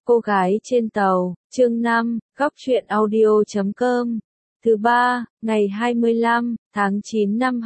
Cô gái trên tàu, chương 5, góc truyện audio.com. Thứ ba, ngày 25 tháng 9 năm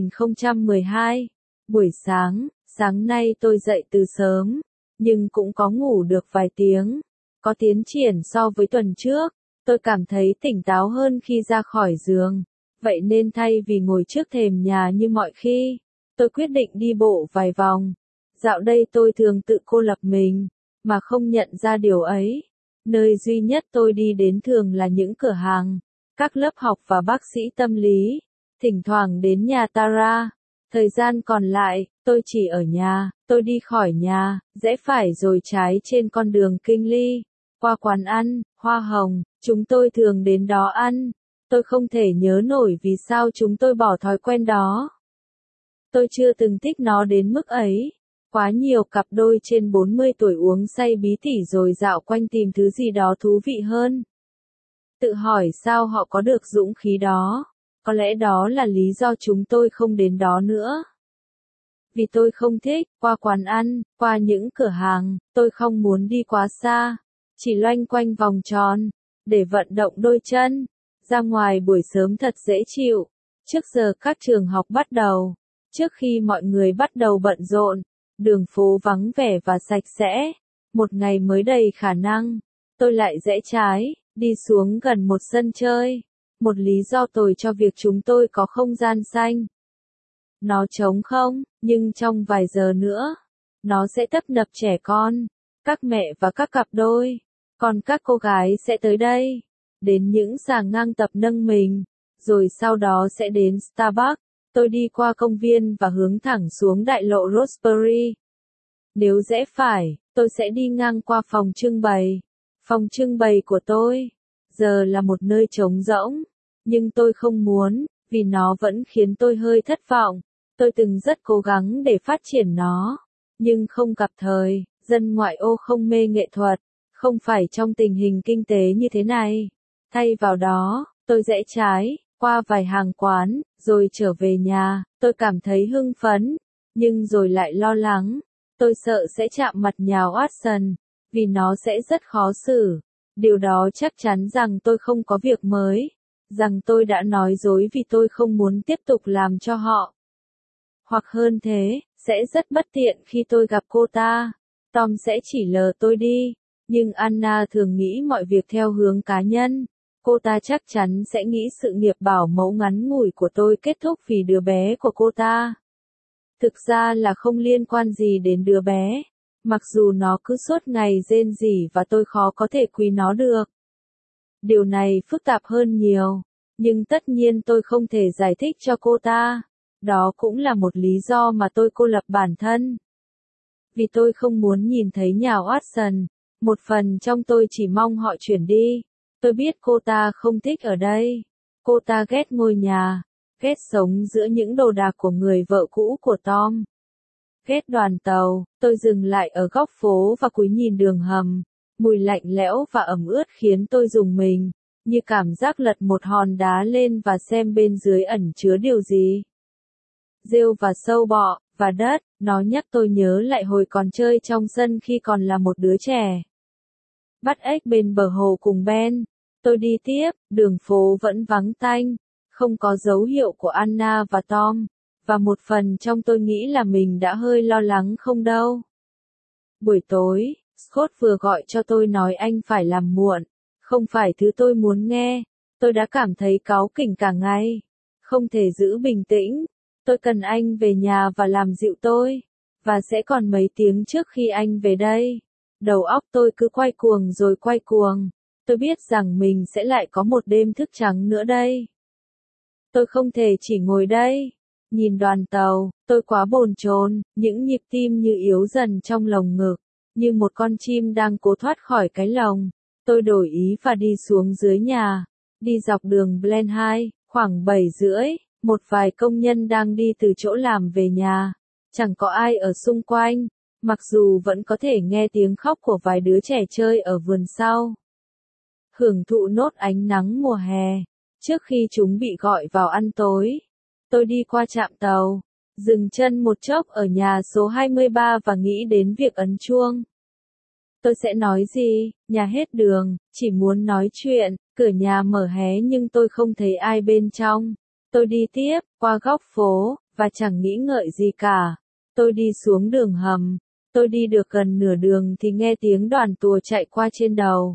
2012. Buổi sáng, sáng nay tôi dậy từ sớm, nhưng cũng có ngủ được vài tiếng. Có tiến triển so với tuần trước, tôi cảm thấy tỉnh táo hơn khi ra khỏi giường. Vậy nên thay vì ngồi trước thềm nhà như mọi khi, tôi quyết định đi bộ vài vòng. Dạo đây tôi thường tự cô lập mình, mà không nhận ra điều ấy. Nơi duy nhất tôi đi đến thường là những cửa hàng, các lớp học và bác sĩ tâm lý. Thỉnh thoảng đến nhà Tara. Thời gian còn lại, tôi chỉ ở nhà. Tôi đi khỏi nhà, rẽ phải rồi trái trên con đường Kingsley, qua quán ăn, Hoa Hồng. Chúng tôi thường đến đó ăn. Tôi không thể nhớ nổi vì sao chúng tôi bỏ thói quen đó. Tôi chưa từng thích nó đến mức ấy. Quá nhiều cặp đôi trên 40 tuổi uống say bí tỉ rồi dạo quanh tìm thứ gì đó thú vị hơn. Tự hỏi sao họ có được dũng khí đó. Có lẽ đó là lý do chúng tôi không đến đó nữa. Vì tôi không thích qua quán ăn, qua những cửa hàng, tôi không muốn đi quá xa, chỉ loanh quanh vòng tròn, để vận động đôi chân. Ra ngoài buổi sớm thật dễ chịu, trước giờ các trường học bắt đầu, trước khi mọi người bắt đầu bận rộn. Đường phố vắng vẻ và sạch sẽ. Một ngày mới đầy khả năng. Tôi lại rẽ trái, đi xuống gần một sân chơi. Một lý do tồi cho việc chúng tôi có không gian xanh. Nó trống không, nhưng trong vài giờ nữa, nó sẽ tấp nập trẻ con, các mẹ và các cặp đôi. Còn các cô gái sẽ tới đây, đến những sàng ngang tập nâng mình, rồi sau đó sẽ đến Starbucks. Tôi đi qua công viên và hướng thẳng xuống đại lộ Rosebery. Nếu rẽ phải, tôi sẽ đi ngang qua phòng trưng bày. Phòng trưng bày của tôi giờ là một nơi trống rỗng, nhưng tôi không muốn, vì nó vẫn khiến tôi hơi thất vọng. Tôi từng rất cố gắng để phát triển nó, nhưng không gặp thời. Dân ngoại ô không mê nghệ thuật, không phải trong tình hình kinh tế như thế này. Thay vào đó, tôi rẽ trái, qua vài hàng quán, rồi trở về nhà. Tôi cảm thấy hưng phấn, nhưng rồi lại lo lắng. Tôi sợ sẽ chạm mặt nhà Watson, vì nó sẽ rất khó xử. Điều đó chắc chắn rằng tôi không có việc mới, rằng tôi đã nói dối vì tôi không muốn tiếp tục làm cho họ. Hoặc hơn thế, sẽ rất bất tiện khi tôi gặp cô ta. Tom sẽ chỉ lờ tôi đi, nhưng Anna thường nghĩ mọi việc theo hướng cá nhân. Cô ta chắc chắn sẽ nghĩ sự nghiệp bảo mẫu ngắn ngủi của tôi kết thúc vì đứa bé của cô ta. Thực ra là không liên quan gì đến đứa bé, mặc dù nó cứ suốt ngày rên rỉ và tôi khó có thể quý nó được. Điều này phức tạp hơn nhiều, nhưng tất nhiên tôi không thể giải thích cho cô ta. Đó cũng là một lý do mà tôi cô lập bản thân. Vì tôi không muốn nhìn thấy nhà Watson, một phần trong tôi chỉ mong họ chuyển đi. Tôi biết cô ta không thích ở đây. Cô ta ghét ngôi nhà, ghét sống giữa những đồ đạc của người vợ cũ của Tom. Ghét đoàn tàu. Tôi dừng lại ở góc phố và cúi nhìn đường hầm. Mùi lạnh lẽo và ẩm ướt khiến tôi rùng mình, như cảm giác lật một hòn đá lên và xem bên dưới ẩn chứa điều gì. Rêu và sâu bọ, và đất, nó nhắc tôi nhớ lại hồi còn chơi trong sân khi còn là một đứa trẻ. Bắt ếch bên bờ hồ cùng Ben. Tôi đi tiếp, đường phố vẫn vắng tanh, không có dấu hiệu của Anna và Tom, và một phần trong tôi nghĩ là mình đã hơi lo lắng không đâu. Buổi tối, Scott vừa gọi cho tôi nói anh phải làm muộn, không phải thứ tôi muốn nghe. Tôi đã cảm thấy cáu kỉnh cả ngày, không thể giữ bình tĩnh. Tôi cần anh về nhà và làm dịu tôi, và sẽ còn mấy tiếng trước khi anh về đây. Đầu óc tôi cứ quay cuồng rồi quay cuồng. Tôi biết rằng mình sẽ lại có một đêm thức trắng nữa đây. Tôi không thể chỉ ngồi đây, nhìn đoàn tàu. Tôi quá bồn chồn, những nhịp tim như yếu dần trong lồng ngực, như một con chim đang cố thoát khỏi cái lồng. Tôi đổi ý và đi xuống dưới nhà, đi dọc đường Blenheim, khoảng 7 rưỡi. Một vài công nhân đang đi từ chỗ làm về nhà. Chẳng có ai ở xung quanh, mặc dù vẫn có thể nghe tiếng khóc của vài đứa trẻ chơi ở vườn sau. Hưởng thụ nốt ánh nắng mùa hè, trước khi chúng bị gọi vào ăn tối. Tôi đi qua trạm tàu, dừng chân một chốc ở nhà số 23 và nghĩ đến việc ấn chuông. Tôi sẽ nói gì, nhà hết đường, chỉ muốn nói chuyện, cửa nhà mở hé nhưng tôi không thấy ai bên trong. Tôi đi tiếp, qua góc phố, và chẳng nghĩ ngợi gì cả. Tôi đi xuống đường hầm. Tôi đi được gần nửa đường thì nghe tiếng đoàn tùa chạy qua trên đầu.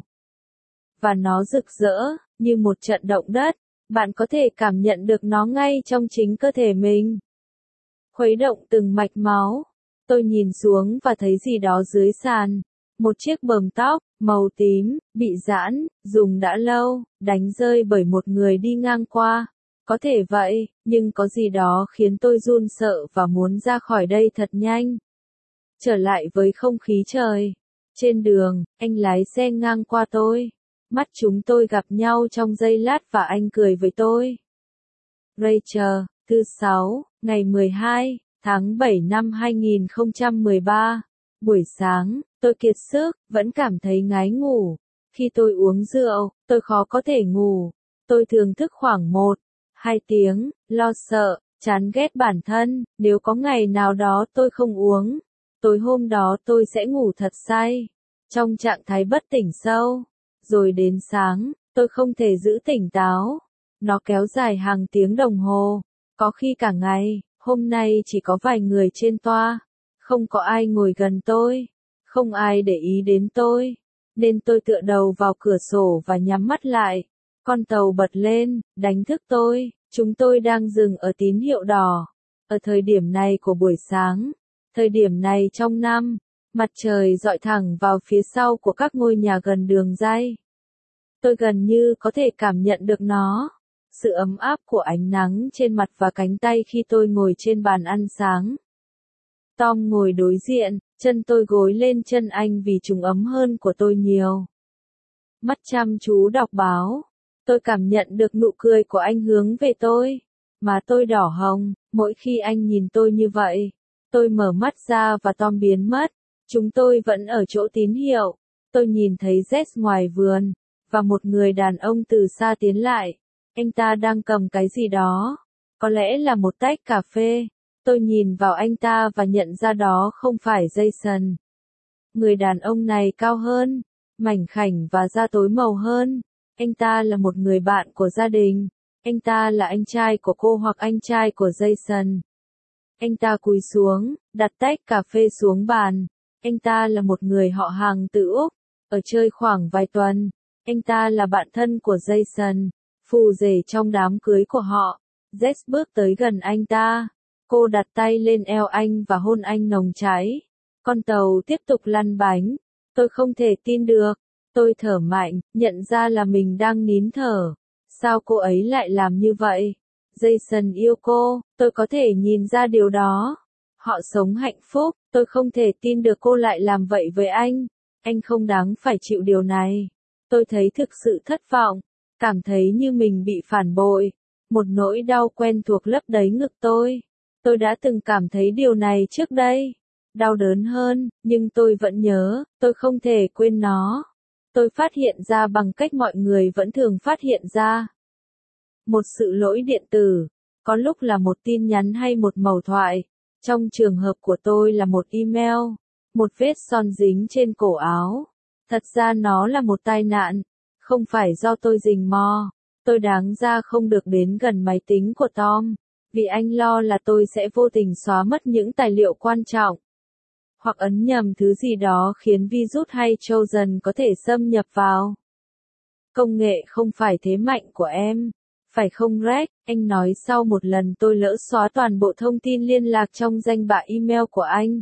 Và nó rực rỡ, như một trận động đất. Bạn có thể cảm nhận được nó ngay trong chính cơ thể mình. Khuấy động từng mạch máu. Tôi nhìn xuống và thấy gì đó dưới sàn. Một chiếc bờm tóc, màu tím, bị giãn, dùng đã lâu, đánh rơi bởi một người đi ngang qua. Có thể vậy, nhưng có gì đó khiến tôi run sợ và muốn ra khỏi đây thật nhanh. Trở lại với không khí trời. Trên đường, anh lái xe ngang qua tôi. Mắt chúng tôi gặp nhau trong giây lát và anh cười với tôi. Rachel, thứ 6, ngày 12, tháng 7 năm 2013. Buổi sáng, tôi kiệt sức, vẫn cảm thấy ngái ngủ. Khi tôi uống rượu, tôi khó có thể ngủ. Tôi thường thức khoảng 1-2 tiếng, lo sợ, chán ghét bản thân. Nếu có ngày nào đó tôi không uống, tối hôm đó tôi sẽ ngủ thật say, trong trạng thái bất tỉnh sâu. Rồi đến sáng, tôi không thể giữ tỉnh táo. Nó kéo dài hàng tiếng đồng hồ, có khi cả ngày. Hôm nay chỉ có vài người trên toa. Không có ai ngồi gần tôi. Không ai để ý đến tôi. Nên tôi tựa đầu vào cửa sổ và nhắm mắt lại. Con tàu bật lên, đánh thức tôi. Chúng tôi đang dừng ở tín hiệu đỏ. Ở thời điểm này của buổi sáng, thời điểm này trong năm, mặt trời rọi thẳng vào phía sau của các ngôi nhà gần đường ray. Tôi gần như có thể cảm nhận được nó. Sự ấm áp của ánh nắng trên mặt và cánh tay khi tôi ngồi trên bàn ăn sáng. Tom ngồi đối diện, chân tôi gối lên chân anh vì chúng ấm hơn của tôi nhiều. Mắt chăm chú đọc báo. Tôi cảm nhận được nụ cười của anh hướng về tôi. Má tôi đỏ hồng, mỗi khi anh nhìn tôi như vậy. Tôi mở mắt ra và Tom biến mất. Chúng tôi vẫn ở chỗ tín hiệu. Tôi nhìn thấy Jess ngoài vườn, và một người đàn ông từ xa tiến lại. Anh ta đang cầm cái gì đó. Có lẽ là một tách cà phê. Tôi nhìn vào anh ta và nhận ra đó không phải Jason. Người đàn ông này cao hơn, mảnh khảnh và da tối màu hơn. Anh ta là một người bạn của gia đình. Anh ta là anh trai của cô hoặc anh trai của Jason. Anh ta cúi xuống, đặt tách cà phê xuống bàn. Anh ta là một người họ hàng từ Úc, ở chơi khoảng vài tuần. Anh ta là bạn thân của Jason, phù rể trong đám cưới của họ. Jess bước tới gần anh ta. Cô đặt tay lên eo anh và hôn anh nồng cháy. Con tàu tiếp tục lăn bánh. Tôi không thể tin được. Tôi thở mạnh, nhận ra là mình đang nín thở. Sao cô ấy lại làm như vậy? Jason yêu cô, tôi có thể nhìn ra điều đó. Họ sống hạnh phúc, tôi không thể tin được cô lại làm vậy với anh. Anh không đáng phải chịu điều này. Tôi thấy thực sự thất vọng, cảm thấy như mình bị phản bội. Một nỗi đau quen thuộc lấp đầy ngực tôi. Tôi đã từng cảm thấy điều này trước đây. Đau đớn hơn, nhưng tôi vẫn nhớ, tôi không thể quên nó. Tôi phát hiện ra bằng cách mọi người vẫn thường phát hiện ra. Một sự lỗi điện tử, có lúc là một tin nhắn hay một mẩu thoại. Trong trường hợp của tôi là một email, một vết son dính trên cổ áo. Thật ra nó là một tai nạn, không phải do tôi rình mò. Tôi đáng ra không được đến gần máy tính của Tom, vì anh lo là tôi sẽ vô tình xóa mất những tài liệu quan trọng. Hoặc ấn nhầm thứ gì đó khiến virus hay Trojan có thể xâm nhập vào. Công nghệ không phải thế mạnh của em. Phải không Rex? Anh nói sau một lần tôi lỡ xóa toàn bộ thông tin liên lạc trong danh bạ email của anh.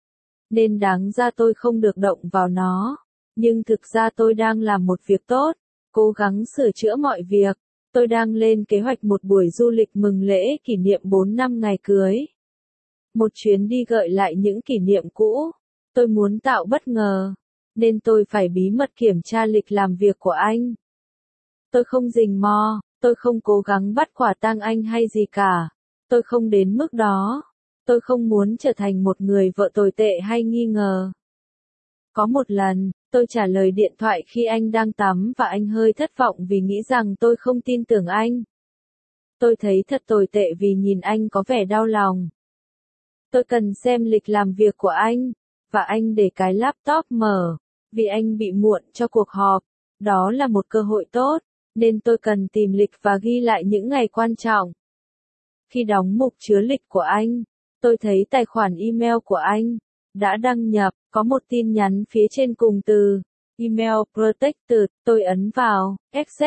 Nên đáng ra tôi không được động vào nó. Nhưng thực ra tôi đang làm một việc tốt, cố gắng sửa chữa mọi việc. Tôi đang lên kế hoạch một buổi du lịch mừng lễ kỷ niệm 4 năm ngày cưới. Một chuyến đi gợi lại những kỷ niệm cũ. Tôi muốn tạo bất ngờ, nên tôi phải bí mật kiểm tra lịch làm việc của anh. Tôi không rình mò, tôi không cố gắng bắt quả tang anh hay gì cả. Tôi không đến mức đó. Tôi không muốn trở thành một người vợ tồi tệ hay nghi ngờ. Có một lần, tôi trả lời điện thoại khi anh đang tắm và anh hơi thất vọng vì nghĩ rằng tôi không tin tưởng anh. Tôi thấy thật tồi tệ vì nhìn anh có vẻ đau lòng. Tôi cần xem lịch làm việc của anh, và anh để cái laptop mở, Vì anh bị muộn cho cuộc họp, đó là một cơ hội tốt, nên tôi cần tìm lịch và ghi lại những ngày quan trọng. Khi đóng mục chứa lịch của anh, tôi thấy tài khoản email của anh đã đăng nhập, có một tin nhắn phía trên cùng từ Email Protected, tôi ấn vào,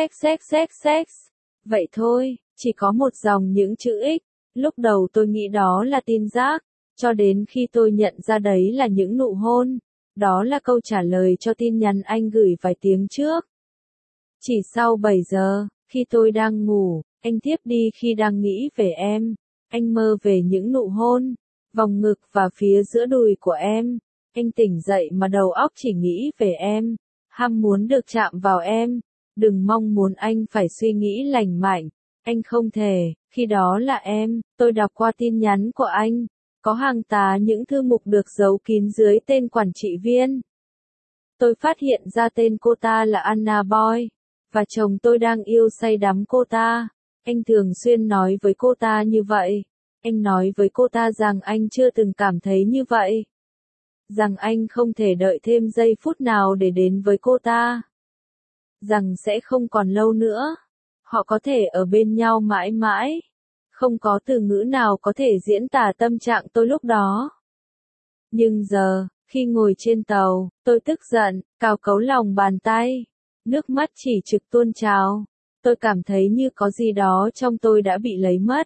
XXXXX. Vậy thôi, chỉ có một dòng những chữ X. Lúc đầu tôi nghĩ đó là tin rác, cho đến khi tôi nhận ra đấy là những nụ hôn. Đó là câu trả lời cho tin nhắn anh gửi vài tiếng trước. Chỉ sau 7 giờ, khi tôi đang ngủ, anh thiếp đi khi đang nghĩ về em. Anh mơ về những nụ hôn, vòng ngực và phía giữa đùi của em. Anh tỉnh dậy mà đầu óc chỉ nghĩ về em, ham muốn được chạm vào em. Đừng mong muốn anh phải suy nghĩ lành mạnh. Anh không thể, khi đó là em. Tôi đọc qua tin nhắn của anh. Có hàng tá những thư mục được giấu kín dưới tên quản trị viên. Tôi phát hiện ra tên cô ta là Anna Boy, và chồng tôi đang yêu say đắm cô ta. Anh thường xuyên nói với cô ta như vậy. Anh nói với cô ta rằng anh chưa từng cảm thấy như vậy. Rằng anh không thể đợi thêm giây phút nào để đến với cô ta. Rằng sẽ không còn lâu nữa. Họ có thể ở bên nhau mãi mãi. Không có từ ngữ nào có thể diễn tả tâm trạng tôi lúc đó. Nhưng giờ, khi ngồi trên tàu, tôi tức giận, cào cấu lòng bàn tay. Nước mắt chỉ trực tuôn trào. Tôi cảm thấy như có gì đó trong tôi đã bị lấy mất.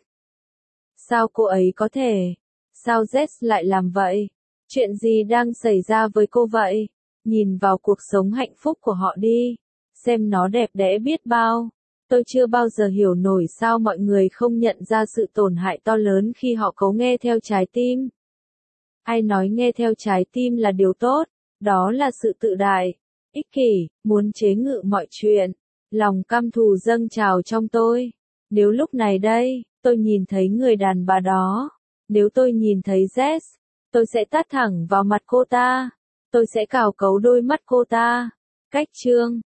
Sao cô ấy có thể? Sao Jess lại làm vậy? Chuyện gì đang xảy ra với cô vậy? Nhìn vào cuộc sống hạnh phúc của họ đi. Xem nó đẹp đẽ biết bao. Tôi chưa bao giờ hiểu nổi sao mọi người không nhận ra sự tổn hại to lớn khi họ cố nghe theo trái tim. Ai nói nghe theo trái tim là điều tốt? Đó là sự tự đại, ích kỷ, muốn chế ngự mọi chuyện. Lòng căm thù dâng trào trong tôi. Nếu lúc này đây, tôi nhìn thấy người đàn bà đó. Nếu tôi nhìn thấy Jess, tôi sẽ tát thẳng vào mặt cô ta. Tôi sẽ cào cấu đôi mắt cô ta. Cách chương